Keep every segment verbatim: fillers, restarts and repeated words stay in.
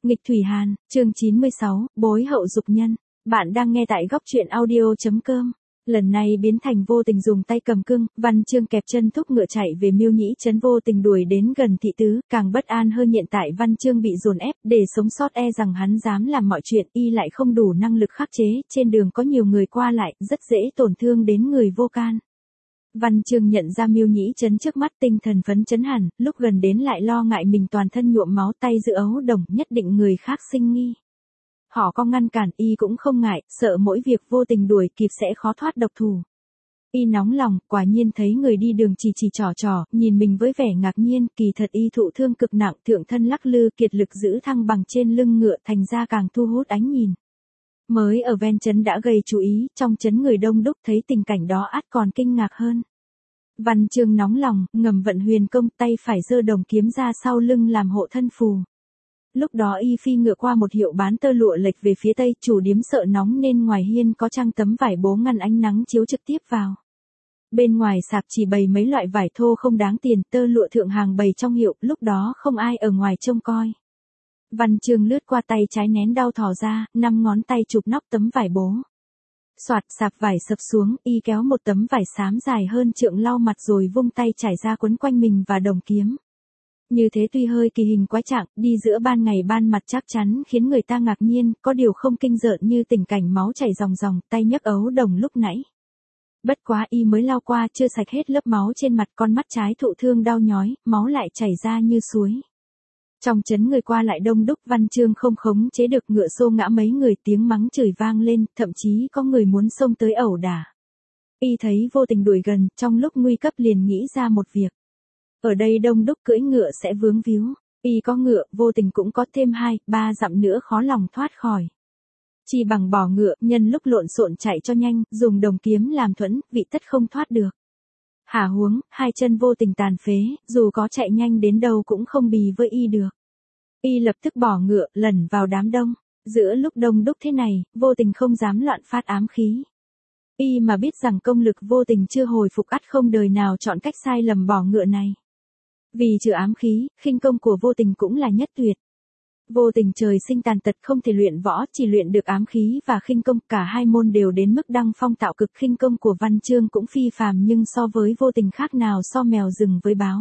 Nghịch Thủy Hàn, chương chín mươi sáu, Bối hậu dục nhân. Bạn đang nghe tại góc truyện audio.com. Lần này biến thành Vô Tình dùng tay cầm cưng, Văn Chương kẹp chân thúc ngựa chạy về Miêu Nhĩ trấn, Vô Tình đuổi đến gần thị tứ, càng bất an hơn hiện tại Văn Chương bị dồn ép, để sống sót e rằng hắn dám làm mọi chuyện, y lại không đủ năng lực khắc chế, trên đường có nhiều người qua lại, rất dễ tổn thương đến người vô can. Văn Chương nhận ra Miêu Nhĩ trấn trước mắt tinh thần phấn chấn hẳn, lúc gần đến lại lo ngại mình toàn thân nhuộm máu, tay giữ ấu đồng, nhất định người khác sinh nghi. Họ có ngăn cản y cũng không ngại, sợ mỗi việc Vô Tình đuổi kịp sẽ khó thoát độc thủ. Y nóng lòng, quả nhiên thấy người đi đường chỉ chỉ trò trò, nhìn mình với vẻ ngạc nhiên, kỳ thật y thụ thương cực nặng, thượng thân lắc lư kiệt lực giữ thăng bằng trên lưng ngựa, thành ra càng thu hút ánh nhìn. Mới ở ven trấn đã gây chú ý, trong trấn người đông đúc thấy tình cảnh đó ắt còn kinh ngạc hơn. Văn Chương nóng lòng, ngầm vận huyền công, tay phải giơ đồng kiếm ra sau lưng làm hộ thân phù. Lúc đó y phi ngựa qua một hiệu bán tơ lụa lệch về phía tây, chủ điếm sợ nóng nên ngoài hiên có trang tấm vải bố ngăn ánh nắng chiếu trực tiếp vào. Bên ngoài sạp chỉ bày mấy loại vải thô không đáng tiền, tơ lụa thượng hàng bày trong hiệu, lúc đó không ai ở ngoài trông coi. Văn Chương lướt qua, tay trái nén đau thò ra, năm ngón tay chụp nóc tấm vải bố. Soạt, sạp vải sập xuống, y kéo một tấm vải xám dài hơn trượng lau mặt rồi vung tay trải ra quấn quanh mình và đồng kiếm. Như thế tuy hơi kỳ hình quái trạng, đi giữa ban ngày ban mặt chắc chắn khiến người ta ngạc nhiên, có điều không kinh rợn như tình cảnh máu chảy ròng ròng, tay nhấc ấu đồng lúc nãy. Bất quá y mới lao qua chưa sạch hết lớp máu trên mặt, con mắt trái thụ thương đau nhói, máu lại chảy ra như suối. Trong trấn người qua lại đông đúc, Văn Chương không khống chế được ngựa xô ngã mấy người, tiếng mắng chửi vang lên, thậm chí có người muốn xông tới ẩu đả. Y thấy Vô Tình đuổi gần, trong lúc nguy cấp liền nghĩ ra một việc. Ở đây đông đúc cưỡi ngựa sẽ vướng víu, y có ngựa, Vô Tình cũng có, thêm hai, ba dặm nữa khó lòng thoát khỏi. Chỉ bằng bỏ ngựa, nhân lúc lộn xộn chạy cho nhanh, dùng đồng kiếm làm thuẫn, vị tất không thoát được. Hả huống, hai chân Vô Tình tàn phế, dù có chạy nhanh đến đâu cũng không bì với y được. Y lập tức bỏ ngựa, lẩn vào đám đông. Giữa lúc đông đúc thế này, Vô Tình không dám loạn phát ám khí. Y mà biết rằng công lực Vô Tình chưa hồi phục, ắt không đời nào chọn cách sai lầm bỏ ngựa này. Vì trừ ám khí, khinh công của Vô Tình cũng là nhất tuyệt. Vô Tình trời sinh tàn tật, không thể luyện võ, chỉ luyện được ám khí và khinh công, cả hai môn đều đến mức đăng phong tạo cực. Khinh công của Văn Chương cũng phi phàm, nhưng so với Vô Tình khác nào so mèo rừng với báo.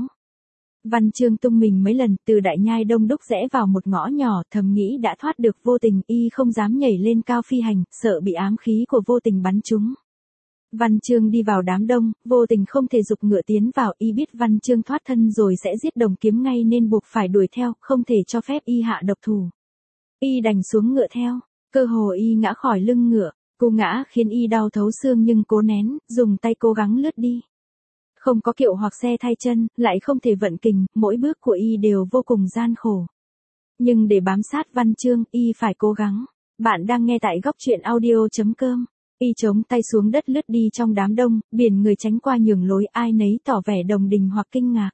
Văn Chương tung mình mấy lần, từ đại nhai đông đúc rẽ vào một ngõ nhỏ, thầm nghĩ đã thoát được Vô Tình, y không dám nhảy lên cao phi hành, sợ bị ám khí của Vô Tình bắn trúng. Văn Chương đi vào đám đông, Vô Tình không thể giục ngựa tiến vào, y biết Văn Chương thoát thân rồi sẽ giết đồng kiếm ngay nên buộc phải đuổi theo, không thể cho phép y hạ độc thủ. Y đành xuống ngựa theo, cơ hồ y ngã khỏi lưng ngựa, cú ngã khiến y đau thấu xương nhưng cố nén, dùng tay cố gắng lướt đi. Không có kiệu hoặc xe thay chân, lại không thể vận kình, mỗi bước của y đều vô cùng gian khổ. Nhưng để bám sát Văn Chương, y phải cố gắng. Bạn đang nghe tại góc truyện audio.com. Y chống tay xuống đất lướt đi trong đám đông, biển người tránh qua nhường lối, ai nấy tỏ vẻ đồng tình hoặc kinh ngạc.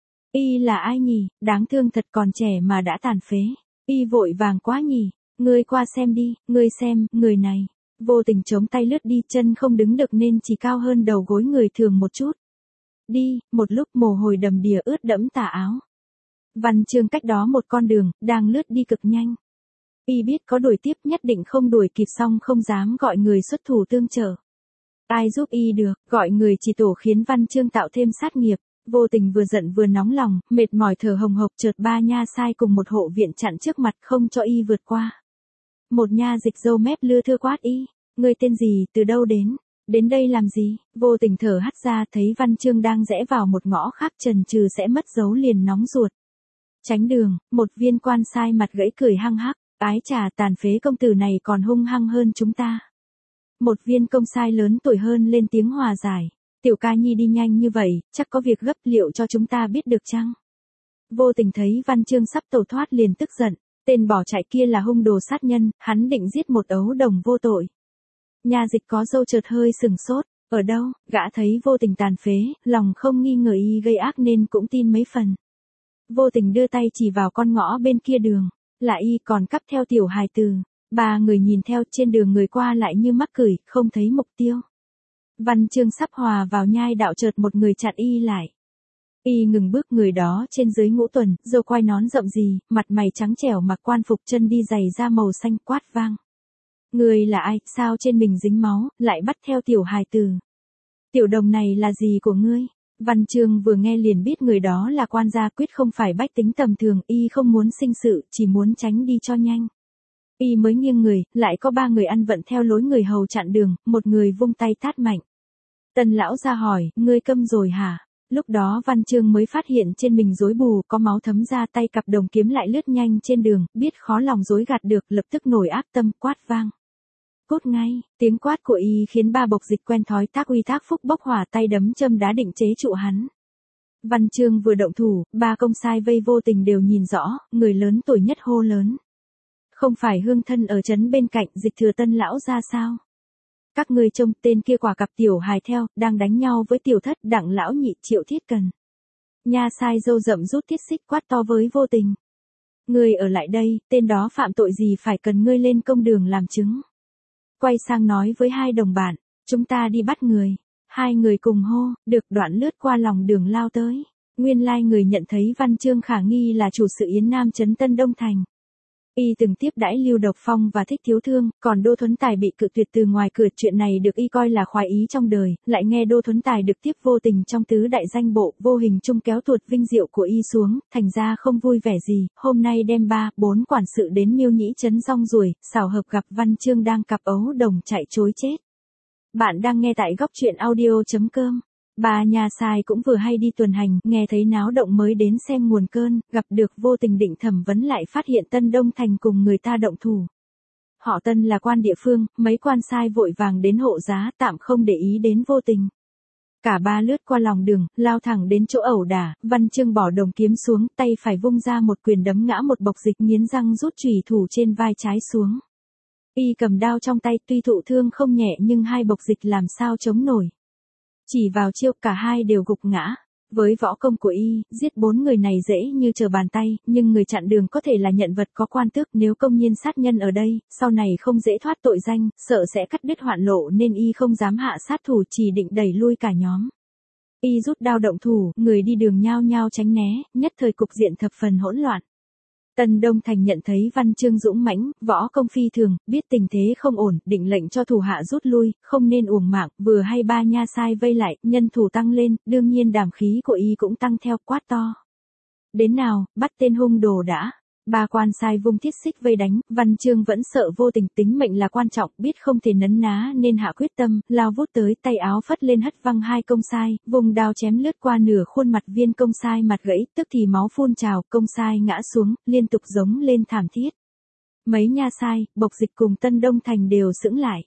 Y là ai nhỉ, đáng thương thật, còn trẻ mà đã tàn phế. Y vội vàng quá nhỉ, ngươi qua xem đi, ngươi xem, người này. Vô Tình chống tay lướt đi, chân không đứng được nên chỉ cao hơn đầu gối người thường một chút. Đi, một lúc mồ hôi đầm đìa ướt đẫm tà áo. Văn Chương cách đó một con đường, đang lướt đi cực nhanh. Y biết có đuổi tiếp nhất định không đuổi kịp, xong không dám gọi người xuất thủ tương trợ. Ai giúp y được, gọi người chỉ tổ khiến Văn Chương tạo thêm sát nghiệp. Vô Tình vừa giận vừa nóng lòng, mệt mỏi thở hồng hộc, chợt ba nha sai cùng một hộ viện chặn trước mặt không cho y vượt qua. Một nha dịch râu mép lưa thưa quát y, ngươi tên gì, từ đâu đến, đến đây làm gì? Vô Tình thở hắt ra, thấy Văn Chương đang rẽ vào một ngõ khác, chần chừ sẽ mất dấu liền nóng ruột. Tránh đường, một viên quan sai mặt gãy cười hăng hắc. Ái chà, tàn phế công tử này còn hung hăng hơn chúng ta. Một viên công sai lớn tuổi hơn lên tiếng hòa giải. Tiểu ca nhi đi nhanh như vậy, chắc có việc gấp, liệu cho chúng ta biết được chăng? Vô Tình thấy Văn Chương sắp tẩu thoát liền tức giận. Tên bỏ chạy kia là hung đồ sát nhân, hắn định giết một ấu đồng vô tội. Nhà dịch có dâu chợt hơi sừng sốt. Ở đâu? Gã thấy Vô Tình tàn phế, lòng không nghi ngờ y gây ác nên cũng tin mấy phần. Vô Tình đưa tay chỉ vào con ngõ bên kia đường. Là y, còn cắp theo tiểu hài tử. Ba người nhìn theo, trên đường người qua lại như mắc cười, không thấy mục tiêu. Văn Chương sắp hòa vào nhai đạo, chợt một người chặn y lại. Y ngừng bước, người đó trên dưới ngũ tuần, râu quai nón rậm rì, mặt mày trắng trẻo, mặc quan phục, chân đi giày da màu xanh, quát vang. Người là ai, sao trên mình dính máu, lại bắt theo tiểu hài tử? Tiểu đồng này là gì của ngươi? Văn Chương vừa nghe liền biết người đó là quan gia, quyết không phải bách tính tầm thường, y không muốn sinh sự, chỉ muốn tránh đi cho nhanh. Y mới nghiêng người, lại có ba người ăn vận theo lối người hầu chặn đường, một người vung tay tát mạnh. Tân lão ra hỏi, ngươi câm rồi hả? Lúc đó Văn Chương mới phát hiện trên mình rối bù, có máu thấm ra, tay cặp đồng kiếm lại lướt nhanh trên đường, biết khó lòng dối gạt được, lập tức nổi ác tâm, quát vang. Cút ngay, tiếng quát của y khiến ba bộc dịch quen thói tác uy tác phúc bốc hỏa, tay đấm châm đá định chế trụ hắn. Văn Chương vừa động thủ, ba công sai vây Vô Tình đều nhìn rõ, người lớn tuổi nhất hô lớn. Không phải hương thân ở trấn bên cạnh, Dịch Thừa Tân lão ra sao? Các ngươi trông, tên kia quả cặp tiểu hài theo, đang đánh nhau với tiểu thất, Đặng lão nhị, Triệu Thiết Cần. Nha sai râu rậm rút thiết xích quát to với Vô Tình. Ngươi ở lại đây, tên đó phạm tội gì phải cần ngươi lên công đường làm chứng. Quay sang nói với hai đồng bạn, chúng ta đi bắt người. Hai người cùng hô, được, đoạn lướt qua lòng đường lao tới. Nguyên lai người nhận thấy Văn Chương khả nghi là chủ sự Yến Nam trấn Tân Đông Thành. Y từng tiếp đãi Lưu Độc Phong và Thích Thiếu Thương, còn Đô Thuấn Tài bị cự tuyệt từ ngoài cửa, chuyện này được y coi là khoái ý trong đời, lại nghe Đô Thuấn Tài được tiếp Vô Tình trong tứ đại danh bộ, vô hình chung kéo tuột vinh diệu của y xuống, thành ra không vui vẻ gì, hôm nay đem ba, bốn quản sự đến Miêu Nhĩ trấn rong ruổi, xảo hợp gặp Văn Chương đang cặp ấu đồng chạy trối chết. Bạn đang nghe tại góc truyện audio chấm com. Bà nhà sai cũng vừa hay đi tuần hành, nghe thấy náo động mới đến xem nguồn cơn, gặp được Vô Tình định thẩm vấn lại phát hiện Tân Đông Thành cùng người ta động thủ. Họ Tân là quan địa phương, mấy quan sai vội vàng đến hộ giá, tạm không để ý đến Vô Tình. Cả ba lướt qua lòng đường, lao thẳng đến chỗ ẩu đả, Văn Chương bỏ đồng kiếm xuống, tay phải vung ra một quyền đấm ngã một bộc dịch, nghiến răng rút chùy thủ trên vai trái xuống. Y cầm đao trong tay, tuy thụ thương không nhẹ nhưng hai bộc dịch làm sao chống nổi. Chỉ vào chiêu, cả hai đều gục ngã. Với võ công của y, giết bốn người này dễ như trở bàn tay, nhưng người chặn đường có thể là nhận vật có quan tước, nếu công nhiên sát nhân ở đây, sau này không dễ thoát tội danh, sợ sẽ cắt đứt hoạn lộ nên y không dám hạ sát thủ, chỉ định đẩy lui cả nhóm. Y rút đao động thủ, người đi đường nhao nhao tránh né, nhất thời cục diện thập phần hỗn loạn. Tân Đông Thành nhận thấy Văn Chương dũng mãnh, võ công phi thường, biết tình thế không ổn, định lệnh cho thủ hạ rút lui, không nên uổng mạng, vừa hay ba nha sai vây lại, nhân thủ tăng lên, đương nhiên đảm khí của y cũng tăng theo, quát to. Đến nào, bắt tên hung đồ đã. Ba quan sai vung thiết xích vây đánh, Văn Chương vẫn sợ Vô Tình, tính mệnh là quan trọng, biết không thể nấn ná nên hạ quyết tâm, lao vút tới, tay áo phất lên hất văng hai công sai, vùng đao chém lướt qua nửa khuôn mặt viên công sai, mặt gãy, tức thì máu phun trào, công sai ngã xuống, liên tục giống lên thảm thiết. Mấy nha sai, bộc dịch cùng Tân Đông Thành đều sững lại.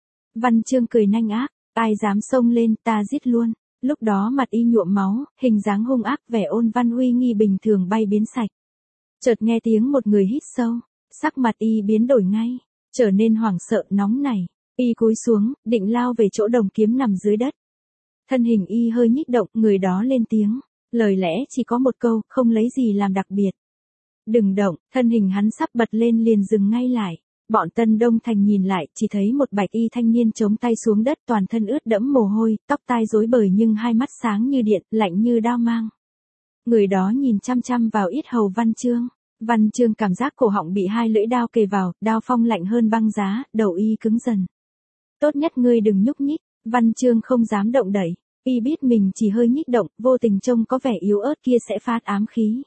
Văn Chương cười nanh ác, ai dám xông lên, ta giết luôn. Lúc đó mặt y nhuộm máu, hình dáng hung ác, vẻ ôn văn uy nghi bình thường bay biến sạch. Chợt nghe tiếng một người hít sâu, sắc mặt y biến đổi ngay, trở nên hoảng sợ nóng nảy, y cúi xuống, định lao về chỗ đồng kiếm nằm dưới đất. Thân hình y hơi nhích động, người đó lên tiếng, lời lẽ chỉ có một câu, không lấy gì làm đặc biệt. Đừng động, thân hình hắn sắp bật lên liền dừng ngay lại. Bọn Tân Đông Thành nhìn lại, chỉ thấy một bạch y thanh niên chống tay xuống đất, toàn thân ướt đẫm mồ hôi, tóc tai rối bời nhưng hai mắt sáng như điện, lạnh như đao mang. Người đó nhìn chăm chăm vào yết hầu Văn Chương. Văn Chương cảm giác cổ họng bị hai lưỡi đao kề vào, đao phong lạnh hơn băng giá, đầu y cứng dần. Tốt nhất ngươi đừng nhúc nhích, Văn Chương không dám động đậy. Y biết mình chỉ hơi nhích động, Vô Tình trông có vẻ yếu ớt kia sẽ phát ám khí.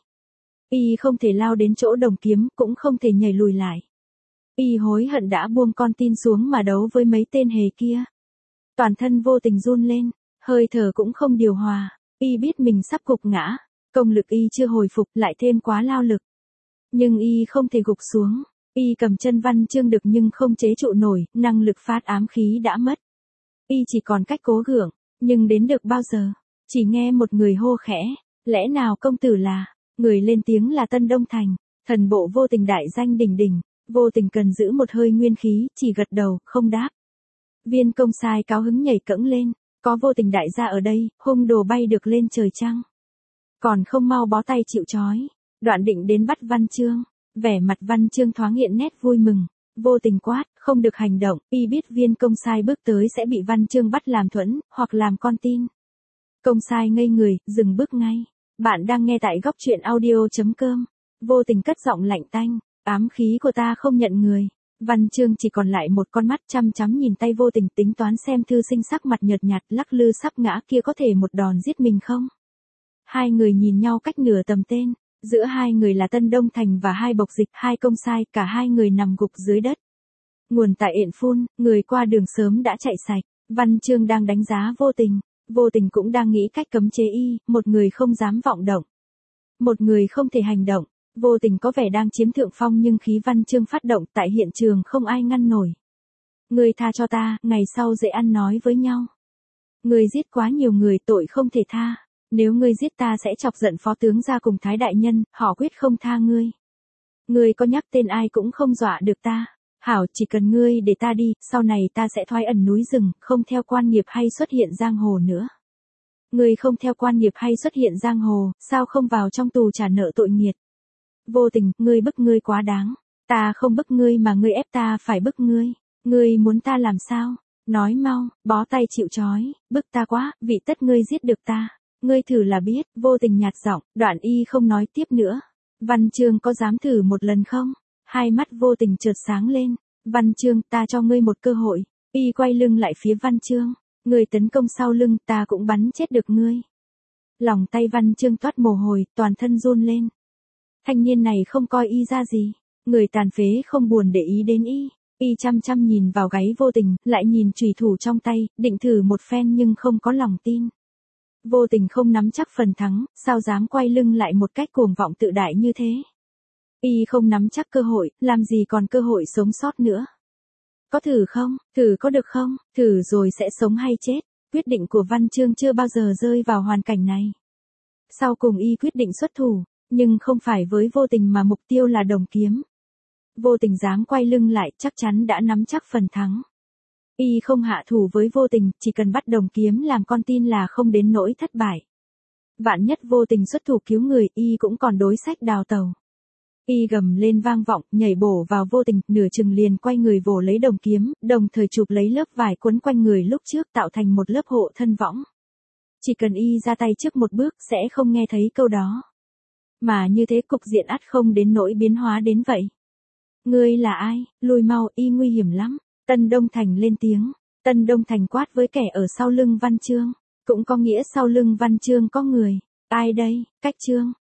Y không thể lao đến chỗ đồng kiếm, cũng không thể nhảy lùi lại. Y hối hận đã buông con tin xuống mà đấu với mấy tên hề kia. Toàn thân Vô Tình run lên, hơi thở cũng không điều hòa. Y biết mình sắp gục ngã, công lực y chưa hồi phục, lại thêm quá lao lực. Nhưng y không thể gục xuống, y cầm chân Văn Chương được nhưng không chế trụ nổi, năng lực phát ám khí đã mất. Y chỉ còn cách cố gượng, nhưng đến được bao giờ? Chỉ nghe một người hô khẽ, lẽ nào công tử là? Người lên tiếng là Tân Đông Thành, thần bộ Vô Tình đại danh đỉnh đỉnh. Vô Tình cần giữ một hơi nguyên khí, chỉ gật đầu, không đáp. Viên công sai cao hứng nhảy cẫng lên, có Vô Tình đại gia ở đây, hung đồ bay được lên trời chăng? Còn không mau bó tay chịu trói. Đoạn định đến bắt Văn Chương, vẻ mặt Văn Chương thoáng hiện nét vui mừng. Vô Tình quát, không được hành động, y biết viên công sai bước tới sẽ bị Văn Chương bắt làm thuẫn, hoặc làm con tin. Công sai ngây người, dừng bước ngay. Bạn đang nghe tại góc truyện audio.com. Vô tình cất giọng lạnh tanh, ám khí của ta không nhận người. Văn Chương chỉ còn lại một con mắt chăm chăm nhìn tay Vô Tình, tính toán xem thư sinh sắc mặt nhợt nhạt lắc lư sắp ngã kia có thể một đòn giết mình không. Hai người nhìn nhau cách nửa tầm tên, giữa hai người là Tân Đông Thành và hai bộc dịch, hai công sai, cả hai người nằm gục dưới đất. Nguồn tại Yện Phun, người qua đường sớm đã chạy sạch. Văn Chương đang đánh giá Vô Tình, Vô Tình cũng đang nghĩ cách cấm chế y, một người không dám vọng động, một người không thể hành động. Vô Tình có vẻ đang chiếm thượng phong nhưng khí Văn Chương phát động tại hiện trường không ai ngăn nổi. Ngươi tha cho ta, ngày sau dễ ăn nói với nhau. Ngươi giết quá nhiều người, tội không thể tha. Nếu ngươi giết ta sẽ chọc giận phó tướng gia cùng Thái đại nhân, họ quyết không tha ngươi. Ngươi có nhắc tên ai cũng không dọa được ta. Hảo, chỉ cần ngươi để ta đi, sau này ta sẽ thoái ẩn núi rừng, không theo quan nghiệp hay xuất hiện giang hồ nữa. Ngươi không theo quan nghiệp hay xuất hiện giang hồ, sao không vào trong tù trả nợ tội nghiệt? Vô Tình, ngươi bức ngươi quá đáng. Ta không bức ngươi mà ngươi ép ta phải bức ngươi. Ngươi muốn ta làm sao? Nói mau, bó tay chịu trói, bức ta quá, vì tất ngươi giết được ta. Ngươi thử là biết. Vô Tình nhạt giọng, Đoạn y không nói tiếp nữa. Văn Chương có dám thử một lần không? Hai mắt Vô Tình chợt sáng lên. Văn Chương, ta cho ngươi một cơ hội. Y quay lưng lại phía Văn Chương. Ngươi tấn công sau lưng, ta cũng bắn chết được ngươi. Lòng tay Văn Chương toát mồ hôi, toàn thân run lên. Thanh niên này không coi y ra gì. Người tàn phế không buồn để ý đến y. Y chăm chăm nhìn vào gáy Vô Tình, lại nhìn chùy thủ trong tay, định thử một phen nhưng không có lòng tin. Vô Tình không nắm chắc phần thắng, sao dám quay lưng lại một cách cuồng vọng tự đại như thế. Y không nắm chắc cơ hội, làm gì còn cơ hội sống sót nữa. Có thử không? Thử có được không? Thử rồi sẽ sống hay chết? Quyết định của Văn Chương chưa bao giờ rơi vào hoàn cảnh này. Sau cùng y quyết định xuất thủ, nhưng không phải với Vô Tình mà mục tiêu là đồng kiếm. Vô Tình dám quay lưng lại, chắc chắn đã nắm chắc phần thắng. Y không hạ thủ với Vô Tình, chỉ cần bắt đồng kiếm làm con tin là không đến nỗi thất bại. Vạn nhất Vô Tình xuất thủ cứu người, y cũng còn đối sách đào tàu. Y gầm lên vang vọng, nhảy bổ vào Vô Tình, nửa chừng liền quay người vồ lấy đồng kiếm, đồng thời chụp lấy lớp vải quấn quanh người lúc trước tạo thành một lớp hộ thân võng. Chỉ cần y ra tay trước một bước sẽ không nghe thấy câu đó. Mà như thế cục diện ắt không đến nỗi biến hóa đến vậy. Ngươi là ai? Lùi mau, y nguy hiểm lắm. Tân Đông Thành lên tiếng. Tân Đông Thành quát với kẻ ở sau lưng Văn Chương. Cũng có nghĩa sau lưng Văn Chương có người. Ai đây? Cách Chương.